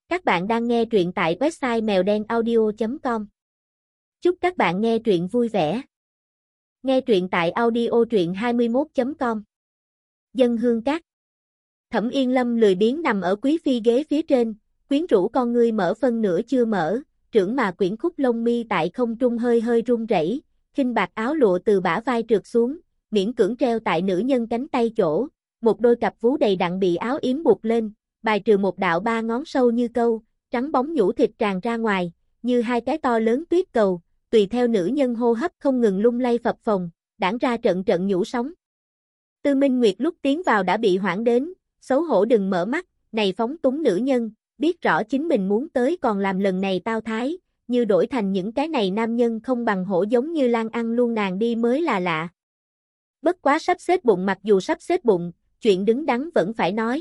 Các bạn đang nghe truyện tại website mèo đen audio.com. Chúc các bạn nghe truyện vui vẻ. Nghe truyện tại audio truyện21.com. Dân hương các. Thẩm Yên Lâm lười biếng nằm ở quý phi ghế phía trên, quyến rũ con ngươi mở phân nửa chưa mở, trưởng mà quyển khúc lông mi tại không trung hơi hơi run rẩy, khinh bạc áo lụa từ bả vai trượt xuống, miễn cưỡng treo tại nữ nhân cánh tay chỗ, một đôi cặp vú đầy đặn bị áo yếm buộc lên, bài trừ một đạo ba ngón sâu như câu, trắng bóng nhũ thịt tràn ra ngoài, như hai cái to lớn tuyết cầu, tùy theo nữ nhân hô hấp không ngừng lung lay phập phồng, đãng ra trận trận nhũ sóng. Tư Minh Nguyệt lúc tiến vào đã bị hoảng đến, xấu hổ đừng mở mắt, này phóng túng nữ nhân, biết rõ chính mình muốn tới còn làm lần này tao thái, như đổi thành những cái này nam nhân không bằng hổ giống như Lan ăn luôn nàng đi mới là lạ. Bất quá sắp xếp bụng, mặc dù sắp xếp bụng, chuyện đứng đắn vẫn phải nói.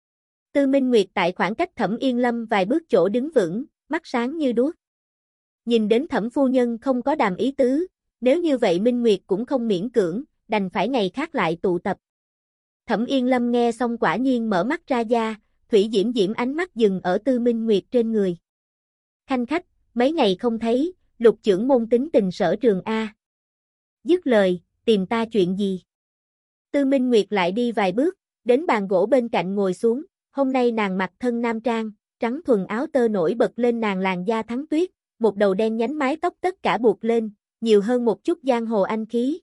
Tư Minh Nguyệt tại khoảng cách Thẩm Yên Lâm vài bước chỗ đứng vững, mắt sáng như đuốc. Nhìn đến Thẩm phu nhân không có đàm ý tứ, nếu như vậy Minh Nguyệt cũng không miễn cưỡng, đành phải ngày khác lại tụ tập. Thẩm Yên Lâm nghe xong quả nhiên mở mắt ra da, thủy diễm diễm ánh mắt dừng ở Tư Minh Nguyệt trên người. Khanh khách, mấy ngày không thấy, Lục trưởng môn tính tình sở trường A. Dứt lời, tìm ta chuyện gì? Tư Minh Nguyệt lại đi vài bước, đến bàn gỗ bên cạnh ngồi xuống, hôm nay nàng mặc thân nam trang, trắng thuần áo tơ nổi bật lên nàng làn da thắng tuyết, một đầu đen nhánh mái tóc tất cả buộc lên, nhiều hơn một chút giang hồ anh khí.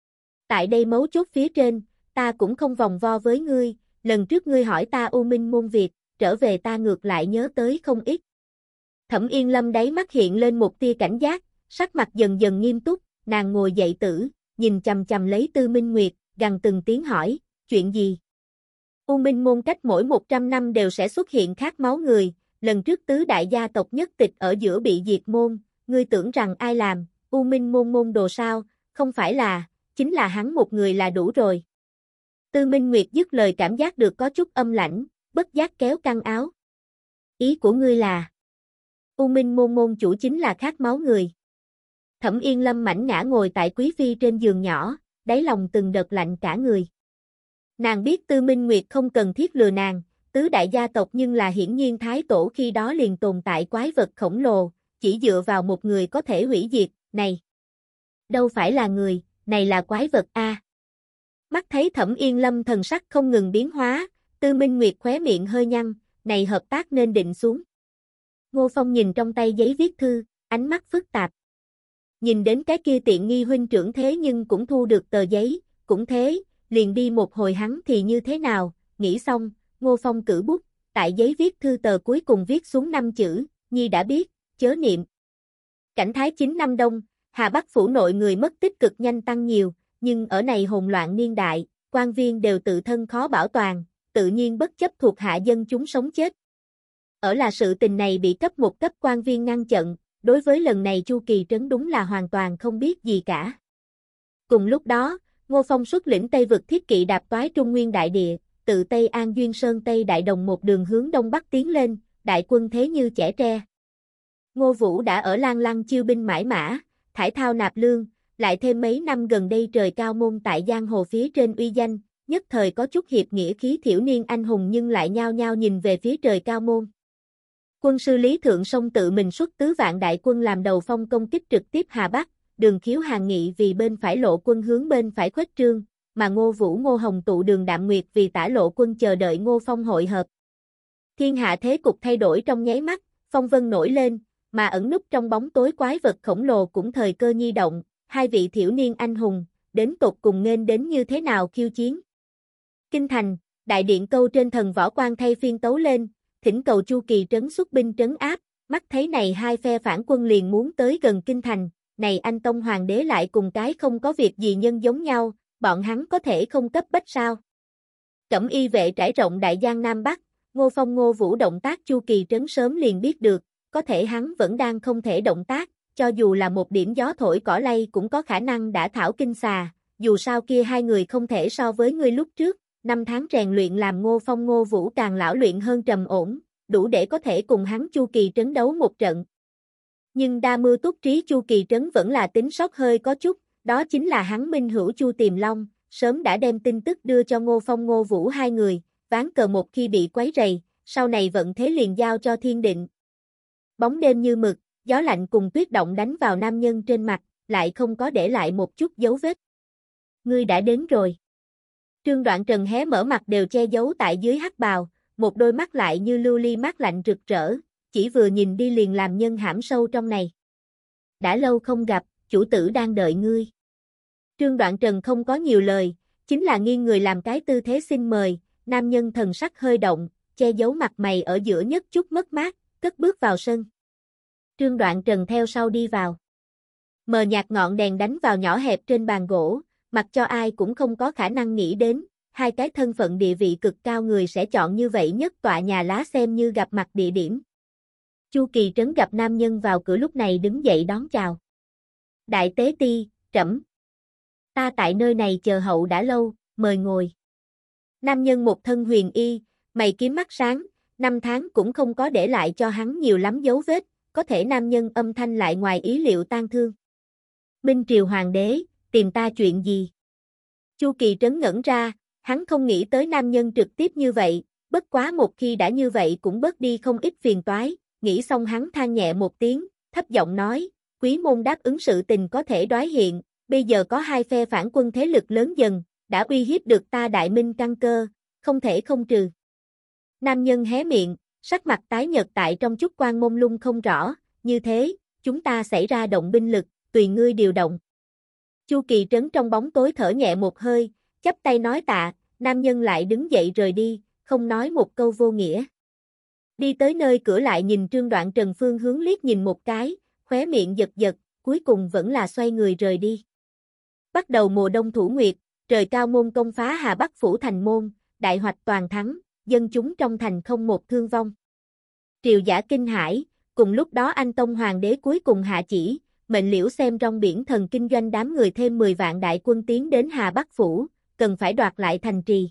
Tại đây mấu chốt phía trên, ta cũng không vòng vo với ngươi, lần trước ngươi hỏi ta U Minh môn việc, trở về ta ngược lại nhớ tới không ít. Thẩm Yên Lâm đáy mắt hiện lên một tia cảnh giác, sắc mặt dần dần nghiêm túc, nàng ngồi dậy tử, nhìn chằm chằm lấy Tư Minh Nguyệt, gằn từng tiếng hỏi, chuyện gì? U Minh môn cách mỗi 100 năm đều sẽ xuất hiện khát máu người, lần trước tứ đại gia tộc nhất tịch ở giữa bị diệt môn, ngươi tưởng rằng ai làm, U Minh môn môn đồ sao, không phải là, chính là hắn một người là đủ rồi. Tư Minh Nguyệt dứt lời cảm giác được có chút âm lãnh, bất giác kéo căng áo. Ý của ngươi là, U Minh môn môn chủ chính là khát máu người. Thẩm Yên Lâm mảnh ngã ngồi tại quý phi trên giường nhỏ, đáy lòng từng đợt lạnh cả người. Nàng biết Tư Minh Nguyệt không cần thiết lừa nàng, tứ đại gia tộc nhưng là hiển nhiên thái tổ khi đó liền tồn tại quái vật khổng lồ, chỉ dựa vào một người có thể hủy diệt, này. Đâu phải là người, này là quái vật a. Mắt thấy Thẩm Yên Lâm thần sắc không ngừng biến hóa, Tư Minh Nguyệt khóe miệng hơi nhăn, này hợp tác nên định xuống. Ngô Phong nhìn trong tay giấy viết thư, ánh mắt phức tạp. Nhìn đến cái kia tiện nghi huynh trưởng thế nhưng cũng thu được tờ giấy, cũng thế, liền đi một hồi hắn thì như thế nào, nghĩ xong, Ngô Phong cử bút, tại giấy viết thư tờ cuối cùng viết xuống 5 chữ, Nhi đã biết, chớ niệm. Cảnh thái 9 năm đông, Hà Bắc phủ nội người mất tích cực nhanh tăng nhiều, nhưng ở này hỗn loạn niên đại, quan viên đều tự thân khó bảo toàn, tự nhiên bất chấp thuộc hạ dân chúng sống chết. Ở là sự tình này bị cấp một cấp quan viên ngăn chặn, đối với lần này Chu Kỳ Trấn đúng là hoàn toàn không biết gì cả. Cùng lúc đó, Ngô Phong xuất lĩnh Tây vực thiết kỵ đạp toái Trung Nguyên đại địa, từ Tây An Duyên Sơn Tây Đại Đồng một đường hướng đông bắc tiến lên, đại quân thế như chẻ tre. Ngô Vũ đã ở Lan Lăng chiêu binh mãi mã, thải thao nạp lương, lại thêm mấy năm gần đây trời cao môn tại giang hồ phía trên uy danh, nhất thời có chút hiệp nghĩa khí thiểu niên anh hùng nhưng lại nhao nhao nhìn về phía trời cao môn. Quân sư Lý Thượng Sông tự mình xuất tứ vạn đại quân làm đầu phong công kích trực tiếp Hà Bắc, Đường Khiếu Hàn Nghị vì bên phải lộ quân hướng bên phải khuếch trương, mà Ngô Vũ Ngô Hồng tụ Đường Đạm Nguyệt vì tả lộ quân chờ đợi Ngô Phong hội hợp. Thiên hạ thế cục thay đổi trong nháy mắt, phong vân nổi lên, mà ẩn núp trong bóng tối quái vật khổng lồ cũng thời cơ nhi động, hai vị thiểu niên anh hùng, đến tột cùng nghênh đến như thế nào khiêu chiến. Kinh thành, đại điện câu trên thần võ quan thay phiên tấu lên, thỉnh cầu Chu Kỳ Trấn xuất binh trấn áp, mắt thấy này hai phe phản quân liền muốn tới gần kinh thành, này anh Tông Hoàng đế lại cùng cái không có việc gì nhân giống nhau, bọn hắn có thể không cấp bách sao. Cẩm y vệ trải rộng đại giang Nam Bắc, Ngô Phong Ngô Vũ động tác Chu Kỳ Trấn sớm liền biết được, có thể hắn vẫn đang không thể động tác, cho dù là một điểm gió thổi cỏ lay cũng có khả năng đã thảo kinh xà, dù sao kia hai người không thể so với ngươi lúc trước, 5 tháng rèn luyện làm Ngô Phong Ngô Vũ càng lão luyện hơn trầm ổn, đủ để có thể cùng hắn Chu Kỳ Trấn đấu một trận. Nhưng đa mưu túc trí Chu Kỳ Trấn vẫn là tính sót hơi có chút, đó chính là hắn minh hữu Chu Tiềm Long, sớm đã đem tin tức đưa cho Ngô Phong Ngô Vũ hai người, ván cờ một khi bị quấy rầy, sau này vận thế liền giao cho thiên định. Bóng đêm như mực, gió lạnh cùng tuyết động đánh vào nam nhân trên mặt, lại không có để lại một chút dấu vết. Ngươi đã đến rồi. Trương Đoạn Trần hé mở mặt đều che giấu tại dưới hắc bào, một đôi mắt lại như lưu ly mát lạnh rực rỡ, chỉ vừa nhìn đi liền làm nhân hãm sâu trong này. Đã lâu không gặp, chủ tử đang đợi ngươi. Trương Đoạn Trần không có nhiều lời, chính là nghiêng người làm cái tư thế xin mời, nam nhân thần sắc hơi động, che giấu mặt mày ở giữa nhất chút mất mát, cất bước vào sân. Trương Đoạn Trần theo sau đi vào. Mờ nhạt ngọn đèn đánh vào nhỏ hẹp trên bàn gỗ, mặc cho ai cũng không có khả năng nghĩ đến, hai cái thân phận địa vị cực cao người sẽ chọn như vậy nhất tọa nhà lá xem như gặp mặt địa điểm. Chu Kỳ Trấn gặp nam nhân vào cửa lúc này đứng dậy đón chào. Đại tế ti, trẫm. Ta tại nơi này chờ hậu đã lâu, mời ngồi. Nam nhân một thân huyền y, mày kiếm mắt sáng, 5 tháng cũng không có để lại cho hắn nhiều lắm dấu vết, có thể nam nhân âm thanh lại ngoài ý liệu tang thương. Minh Triều Hoàng đế, tìm ta chuyện gì? Chu Kỳ Trấn ngẩn ra, hắn không nghĩ tới nam nhân trực tiếp như vậy, bất quá một khi đã như vậy cũng bớt đi không ít phiền toái, nghĩ xong hắn than nhẹ một tiếng, thấp giọng nói, quý môn đáp ứng sự tình có thể đoái hiện, bây giờ có hai phe phản quân thế lực lớn dần, đã uy hiếp được ta Đại Minh căn cơ, không thể không trừ. Nam nhân hé miệng, sắc mặt tái nhợt tại trong chút quang mông lung không rõ, như thế, chúng ta xảy ra động binh lực, tùy ngươi điều động. Chu Kỳ Trấn trong bóng tối thở nhẹ một hơi, chắp tay nói tạ, nam nhân lại đứng dậy rời đi, không nói một câu vô nghĩa. Đi tới nơi cửa lại nhìn Trương Đoạn Trần phương hướng liếc nhìn một cái, khóe miệng giật giật, cuối cùng vẫn là xoay người rời đi. Bắt đầu mùa đông thủ nguyệt, trời cao môn công phá Hà Bắc phủ thành môn, đại hoạch toàn thắng, dân chúng trong thành không một thương vong. Triều giả kinh hãi, cùng lúc đó Anh Tông Hoàng đế cuối cùng hạ chỉ, mệnh Liễu Xem trong biển thần kinh doanh đám người thêm 10 vạn đại quân tiến đến Hà Bắc phủ, cần phải đoạt lại thành trì.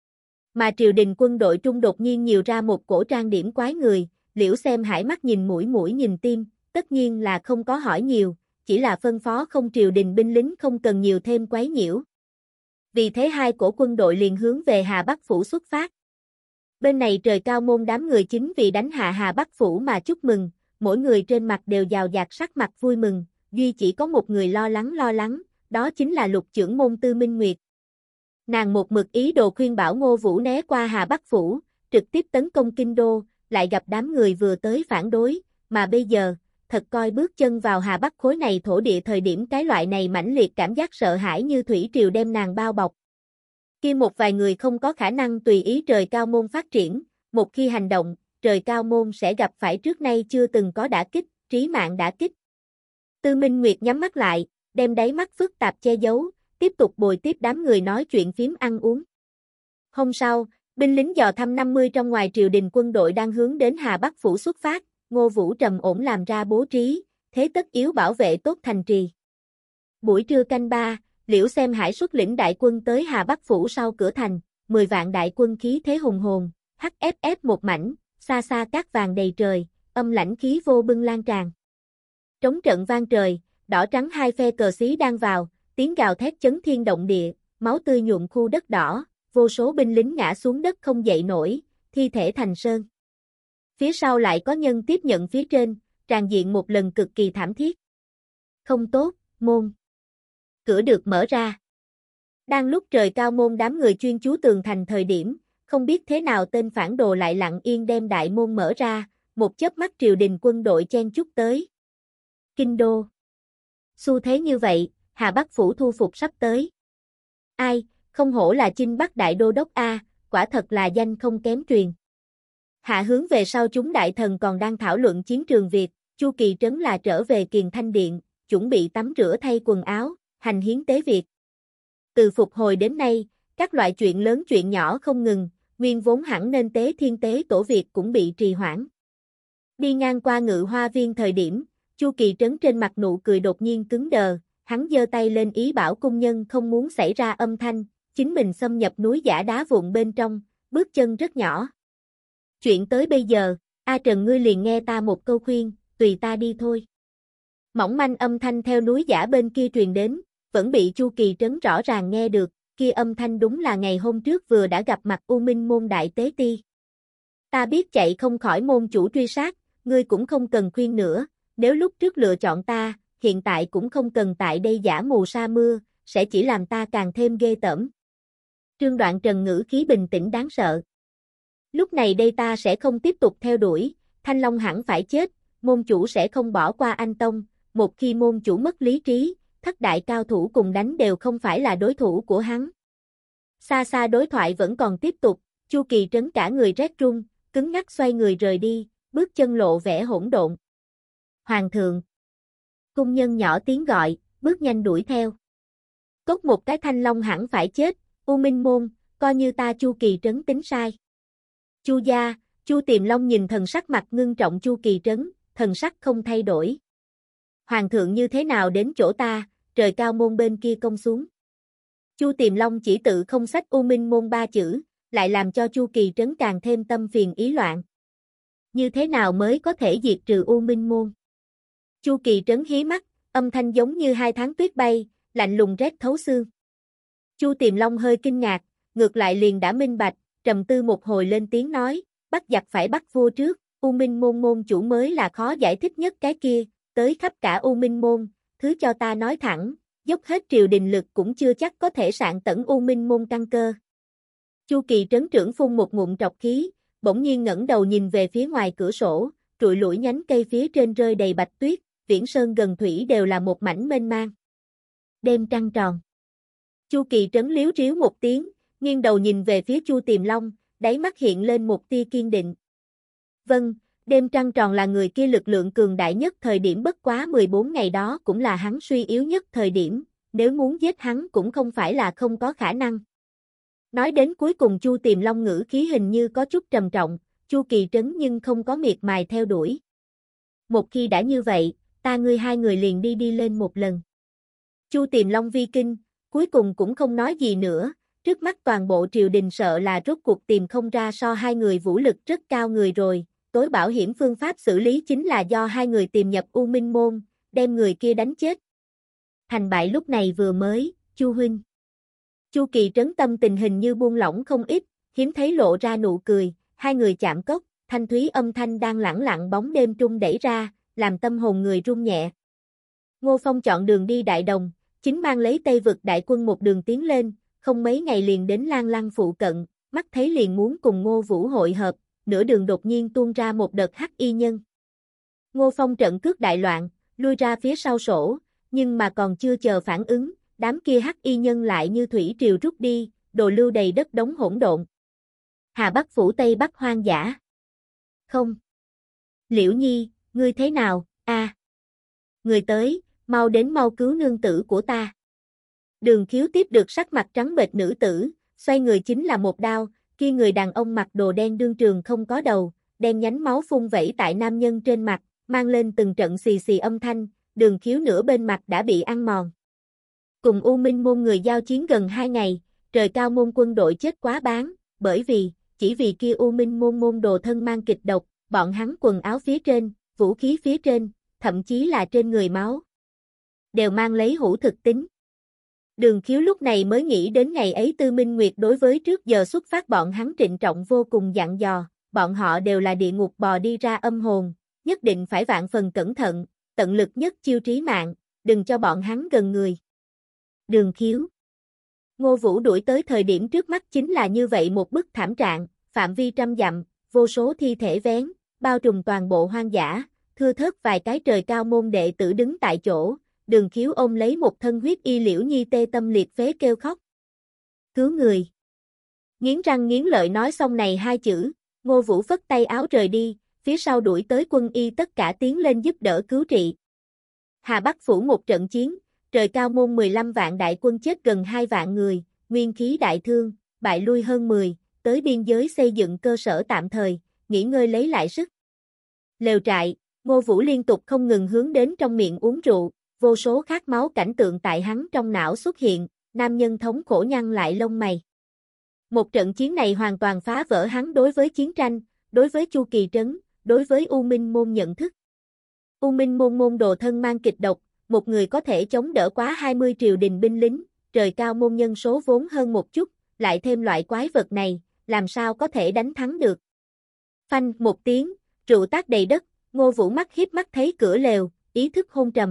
Mà triều đình quân đội trung đột nhiên nhiều ra một cổ trang điểm quái người, Liễu Xem hải mắt nhìn mũi nhìn tim, tất nhiên là không có hỏi nhiều, chỉ là phân phó không triều đình binh lính không cần nhiều thêm quấy nhiễu. Vì thế hai cổ quân đội liền hướng về Hà Bắc phủ xuất phát. Bên này trời cao môn đám người chính vì đánh hạ Hà Bắc phủ mà chúc mừng, mỗi người trên mặt đều giàu dạt sắc mặt vui mừng, duy chỉ có một người lo lắng, đó chính là Lục trưởng môn Tư Minh Nguyệt. Nàng một mực ý đồ khuyên bảo Ngô Vũ né qua Hà Bắc phủ, trực tiếp tấn công kinh đô, lại gặp đám người vừa tới phản đối, mà bây giờ, thật coi bước chân vào Hà Bắc khối này thổ địa thời điểm cái loại này mãnh liệt cảm giác sợ hãi như thủy triều đem nàng bao bọc. Kia một vài người không có khả năng tùy ý trời cao môn phát triển, một khi hành động, trời cao môn sẽ gặp phải trước nay chưa từng có đả kích, trí mạng đả kích. Tư Minh Nguyệt nhắm mắt lại, đem đáy mắt phức tạp che giấu, tiếp tục bồi tiếp đám người nói chuyện phím ăn uống. Hôm sau, binh lính dò thăm 50 trong ngoài triều đình quân đội đang hướng đến Hà Bắc phủ xuất phát, Ngô Vũ trầm ổn làm ra bố trí, thế tất yếu bảo vệ tốt thành trì. Buổi trưa canh 3, Liễu Xem hải xuất lĩnh đại quân tới Hà Bắc phủ sau cửa thành, 10 vạn đại quân khí thế hùng hồn, HFF một mảnh, xa xa cát vàng đầy trời, âm lãnh khí vô bưng lan tràn. Trống trận vang trời, đỏ trắng hai phe cờ xí đang vào, tiếng gào thét chấn thiên động địa, máu tươi nhuộm khu đất đỏ, vô số binh lính ngã xuống đất không dậy nổi, thi thể thành sơn. Phía sau lại có nhân tiếp nhận phía trên, tràn diện một lần cực kỳ thảm thiết. Không tốt, môn. Cửa được mở ra. Đang lúc trời cao môn đám người chuyên chú tường thành thời điểm, không biết thế nào tên phản đồ lại lặng yên đem đại môn mở ra, một chớp mắt triều đình quân đội chen chúc tới. Kinh đô. Xu thế như vậy, Hà Bắc phủ thu phục sắp tới. Ai, không hổ là Chinh Bắc đại đô đốc A, quả thật là danh không kém truyền. Hạ hướng về sau chúng đại thần còn đang thảo luận chiến trường Việt, Chu Kỳ Trấn là trở về Kiền Thanh Điện, chuẩn bị tắm rửa thay quần áo, hành hiến tế Việt. Từ phục hồi đến nay, các loại chuyện lớn chuyện nhỏ không ngừng, nguyên vốn hẳn nên tế thiên tế tổ Việt cũng bị trì hoãn. Đi ngang qua Ngự Hoa Viên thời điểm, Chu Kỳ Trấn trên mặt nụ cười đột nhiên cứng đờ, hắn giơ tay lên ý bảo cung nhân không muốn xảy ra âm thanh, chính mình xâm nhập núi giả đá vụn bên trong, bước chân rất nhỏ. Chuyện tới bây giờ, A Trần ngươi liền nghe ta một câu khuyên, tùy ta đi thôi. Mỏng manh âm thanh theo núi giả bên kia truyền đến, vẫn bị Chu Kỳ Trấn rõ ràng nghe được, kia âm thanh đúng là ngày hôm trước vừa đã gặp mặt U Minh môn đại tế ti. Ta biết chạy không khỏi môn chủ truy sát, ngươi cũng không cần khuyên nữa, nếu lúc trước lựa chọn ta, hiện tại cũng không cần tại đây giả mù sa mưa, sẽ chỉ làm ta càng thêm ghê tởm. Trương Đoạn Trần ngữ khí bình tĩnh đáng sợ. Lúc này đây ta sẽ không tiếp tục theo đuổi, Thanh Long hẳn phải chết, môn chủ sẽ không bỏ qua anh Tông, một khi môn chủ mất lý trí, thất đại cao thủ cùng đánh đều không phải là đối thủ của hắn. Xa xa đối thoại vẫn còn tiếp tục, Chu Kỳ Trấn cả người rét run, cứng ngắc xoay người rời đi, bước chân lộ vẻ hỗn độn. Hoàng thượng. Cung nhân nhỏ tiếng gọi, bước nhanh đuổi theo. Cốt một cái Thanh Long hẳn phải chết, U Minh Môn, coi như ta Chu Kỳ Trấn tính sai. Chu gia, Chu Tiềm Long nhìn thần sắc mặt ngưng trọng Chu Kỳ Trấn, thần sắc không thay đổi. Hoàng thượng như thế nào đến chỗ ta, trời cao môn bên kia công xuống. Chu Tiềm Long chỉ tự không xách U Minh Môn ba chữ, lại làm cho Chu Kỳ Trấn càng thêm tâm phiền ý loạn. Như thế nào mới có thể diệt trừ U Minh Môn? Chu Kỳ Trấn hí mắt, âm thanh giống như hai tháng tuyết bay, lạnh lùng rét thấu xương. Chu Tiềm Long hơi kinh ngạc, ngược lại liền đã minh bạch, trầm tư một hồi lên tiếng nói, bắt giặc phải bắt vua trước, U Minh Môn môn chủ mới là khó giải thích nhất cái kia, tới khắp cả U Minh Môn, thứ cho ta nói thẳng, dốc hết triều đình lực cũng chưa chắc có thể sạn tẩn U Minh Môn căn cơ. Chu Kỳ Trấn trưởng phun một ngụm trọc khí, bỗng nhiên ngẩng đầu nhìn về phía ngoài cửa sổ, trụi lủi nhánh cây phía trên rơi đầy bạch tuyết, viễn sơn gần thủy đều là một mảnh mênh mang. Đêm trăng tròn. Chu Kỳ Trấn liếu riếu một tiếng, nghiêng đầu nhìn về phía Chu Tiềm Long, đáy mắt hiện lên một tia kiên định. Vâng, đêm trăng tròn là người kia lực lượng cường đại nhất thời điểm, bất quá 14 ngày đó cũng là hắn suy yếu nhất thời điểm, nếu muốn giết hắn cũng không phải là không có khả năng. Nói đến cuối cùng Chu Tiềm Long ngữ khí hình như có chút trầm trọng, Chu Kỳ Trấn nhưng không có miệt mài theo đuổi. Một khi đã như vậy, ta ngươi hai người liền đi lên một lần. Chu Tiềm Long vi kinh, cuối cùng cũng không nói gì nữa, trước mắt toàn bộ triều đình sợ là rốt cuộc tìm không ra so hai người vũ lực rất cao người rồi, tối bảo hiểm phương pháp xử lý chính là do hai người tìm nhập U Minh Môn, đem người kia đánh chết. Thành bại lúc này vừa mới, Chu huynh. Chu Kỳ Trấn tâm tình hình như buông lỏng không ít, hiếm thấy lộ ra nụ cười, hai người chạm cốc, thanh thúy âm thanh đang lẳng lặng bóng đêm trung đẩy ra, làm tâm hồn người run nhẹ. Ngô Phong chọn đường đi Đại Đồng, chính mang lấy Tây vực đại quân một đường tiến lên, không mấy ngày liền đến Lan Lăng phụ cận, mắt thấy liền muốn cùng Ngô Vũ hội hợp, nửa đường đột nhiên tuôn ra một đợt hắc y nhân. Ngô Phong trận cước đại loạn, lui ra phía sau sổ, nhưng mà còn chưa chờ phản ứng, đám kia hắc y nhân lại như thủy triều rút đi, đồ lưu đầy đất đống hỗn độn. Hà Bắc phủ Tây Bắc hoang dã. Không. Liễu Nhi, ngươi thế nào, a? Người tới, mau đến mau cứu nương tử của ta. Đường Khiếu tiếp được sắc mặt trắng bệch nữ tử, xoay người chính là một đao, kia người đàn ông mặc đồ đen đương trường không có đầu, đen nhánh máu phun vẩy tại nam nhân trên mặt, mang lên từng trận xì xì âm thanh, Đường Khiếu nửa bên mặt đã bị ăn mòn. Cùng U Minh Môn người giao chiến gần 2 ngày, trời cao môn quân đội chết quá bán, bởi vì, chỉ vì kia U Minh Môn môn đồ thân mang kịch độc, bọn hắn quần áo phía trên, vũ khí phía trên, thậm chí là trên người máu, đều mang lấy hữu thực tính. Đường Khiếu lúc này mới nghĩ đến ngày ấy Tư Minh Nguyệt đối với trước giờ xuất phát bọn hắn trịnh trọng vô cùng dặn dò, bọn họ đều là địa ngục bò đi ra âm hồn, nhất định phải vạn phần cẩn thận, tận lực nhất chiêu trí mạng, đừng cho bọn hắn gần người. Đường Khiếu. Ngô Vũ đuổi tới thời điểm trước mắt chính là như vậy một bức thảm trạng, phạm vi trăm dặm, vô số thi thể vén, bao trùm toàn bộ hoang dã, thưa thớt vài cái trời cao môn đệ tử đứng tại chỗ, Đường Khiếu ôm lấy một thân huyết y Liễu Nhi tê tâm liệt phế kêu khóc. Cứu người. Nghiến răng nghiến lợi nói xong này hai chữ, Ngô Vũ phất tay áo rời đi, phía sau đuổi tới quân y tất cả tiến lên giúp đỡ cứu trị. Hà Bắc phủ một trận chiến, trời cao môn 15 vạn đại quân chết gần 2 vạn người, nguyên khí đại thương, bại lui hơn 10, tới biên giới xây dựng cơ sở tạm thời, nghỉ ngơi lấy lại sức. Lều trại, Ngô Vũ liên tục không ngừng hướng đến trong miệng uống rượu, vô số khát máu cảnh tượng tại hắn trong não xuất hiện, nam nhân thống khổ nhăn lại lông mày. Một trận chiến này hoàn toàn phá vỡ hắn đối với chiến tranh, đối với Chu Kỳ Trấn, đối với U Minh Môn nhận thức. U Minh Môn môn đồ thân mang kịch độc, một người có thể chống đỡ quá 20 triều đình binh lính, trời cao môn nhân số vốn hơn một chút, lại thêm loại quái vật này, làm sao có thể đánh thắng được. Phanh một tiếng, rượu tát đầy đất, Ngô Vũ mắt hiếp mắt thấy cửa lều, ý thức hôn trầm.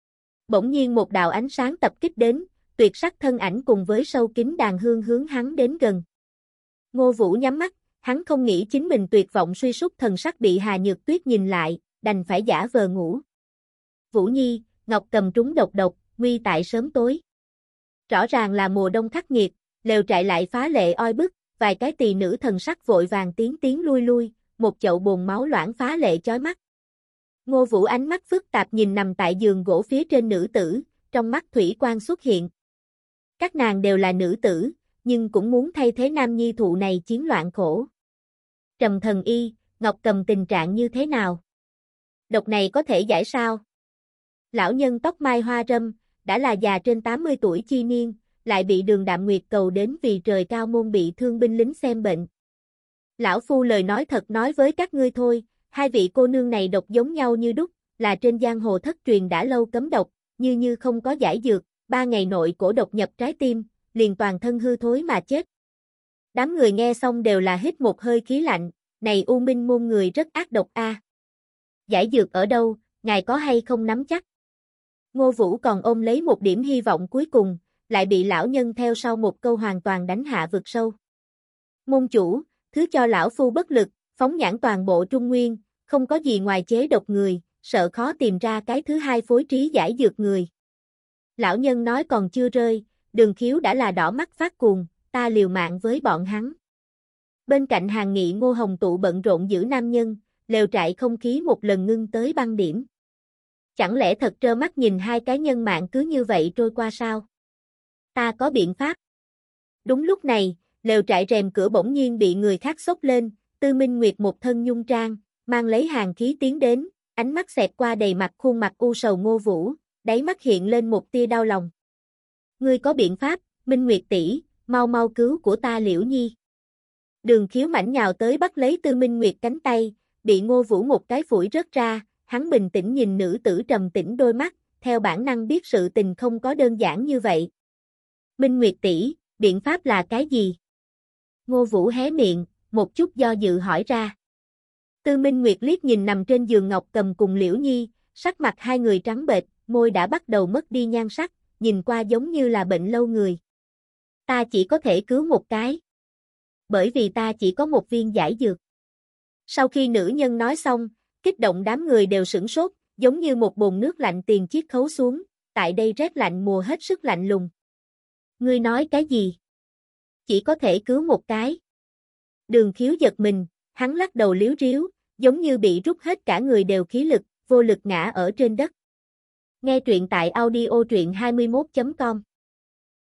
Bỗng nhiên một đạo ánh sáng tập kích đến, tuyệt sắc thân ảnh cùng với sâu kín đàn hương hướng hắn đến gần. Ngô Vũ nhắm mắt, hắn không nghĩ chính mình tuyệt vọng suy sút thần sắc bị Hà Nhược Tuyết nhìn lại, đành phải giả vờ ngủ. Vũ Nhi, Ngọc Cầm trúng độc, nguy tại sớm tối. Rõ ràng là mùa đông khắc nghiệt, lều trại lại phá lệ oi bức, vài cái tỳ nữ thần sắc vội vàng tiến lui, một chậu bùn máu loãng phá lệ chói mắt. Ngô Vũ ánh mắt phức tạp nhìn nằm tại giường gỗ phía trên nữ tử, trong mắt thủy quang xuất hiện. Các nàng đều là nữ tử, nhưng cũng muốn thay thế nam nhi thụ này chiến loạn khổ. Trầm Thần Y, Ngọc Cầm tình trạng như thế nào? Độc này có thể giải sao? Lão nhân tóc mai hoa râm, đã là già trên 80 tuổi chi niên, lại bị Đường Đạm Nguyệt cầu đến vì trời cao môn bị thương binh lính xem bệnh. Lão phu lời nói thật nói với các ngươi thôi, hai vị cô nương này độc giống nhau như đúc, là trên giang hồ thất truyền đã lâu cấm độc, như không có giải dược, 3 ngày nội cổ độc nhập trái tim, liền toàn thân hư thối mà chết. Đám người nghe xong đều là hít một hơi khí lạnh, này U Minh môn người rất ác độc a. Giải dược ở đâu, ngài có hay không nắm chắc? Ngô Vũ còn ôm lấy một điểm hy vọng cuối cùng, lại bị lão nhân theo sau một câu hoàn toàn đánh hạ vực sâu. Môn chủ, thứ cho lão phu bất lực, phóng nhãn toàn bộ Trung Nguyên, không có gì ngoài chế độc người, sợ khó tìm ra cái thứ hai phối trí giải dược người. Lão nhân nói còn chưa rơi, Đường Khiếu đã là đỏ mắt phát cuồng, ta liều mạng với bọn hắn. Bên cạnh Hàng Nghị Ngô Hồng Tụ bận rộn giữ nam nhân, lều trại không khí một lần ngưng tới băng điểm. Chẳng lẽ thật trơ mắt nhìn hai cái nhân mạng cứ như vậy trôi qua sao? Ta có biện pháp. Đúng lúc này, lều trại rèm cửa bỗng nhiên bị người khác xốc lên, Tư Minh Nguyệt một thân nhung trang, mang lấy hàng khí tiến đến, ánh mắt xẹt qua đầy mặt khuôn mặt u sầu Ngô Vũ, đáy mắt hiện lên một tia đau lòng. Ngươi có biện pháp, Minh Nguyệt tỷ, mau cứu của ta Liễu Nhi. Đường Khiếu mảnh nhào tới bắt lấy Tư Minh Nguyệt cánh tay, bị Ngô Vũ một cái phủi rớt ra, hắn bình tĩnh nhìn nữ tử trầm tĩnh đôi mắt, theo bản năng biết sự tình không có đơn giản như vậy. Minh Nguyệt tỷ, biện pháp là cái gì? Ngô Vũ hé miệng, một chút do dự hỏi ra. Tư Minh Nguyệt liếc nhìn nằm trên giường Ngọc Cầm cùng Liễu Nhi, sắc mặt hai người trắng bệch, môi đã bắt đầu mất đi nhan sắc, nhìn qua giống như là bệnh lâu người. Ta chỉ có thể cứu một cái. Bởi vì ta chỉ có một viên giải dược. Sau khi nữ nhân nói xong, kích động đám người đều sửng sốt, giống như một bồn nước lạnh tiền chiết khấu xuống, tại đây rét lạnh mùa hết sức lạnh lùng. Ngươi nói cái gì? Chỉ có thể cứu một cái. Đường Khiếu giật mình, hắn lắc đầu liếu riếu, giống như bị rút hết cả người đều khí lực, vô lực ngã ở trên đất. Nghe truyện tại audio truyện21.com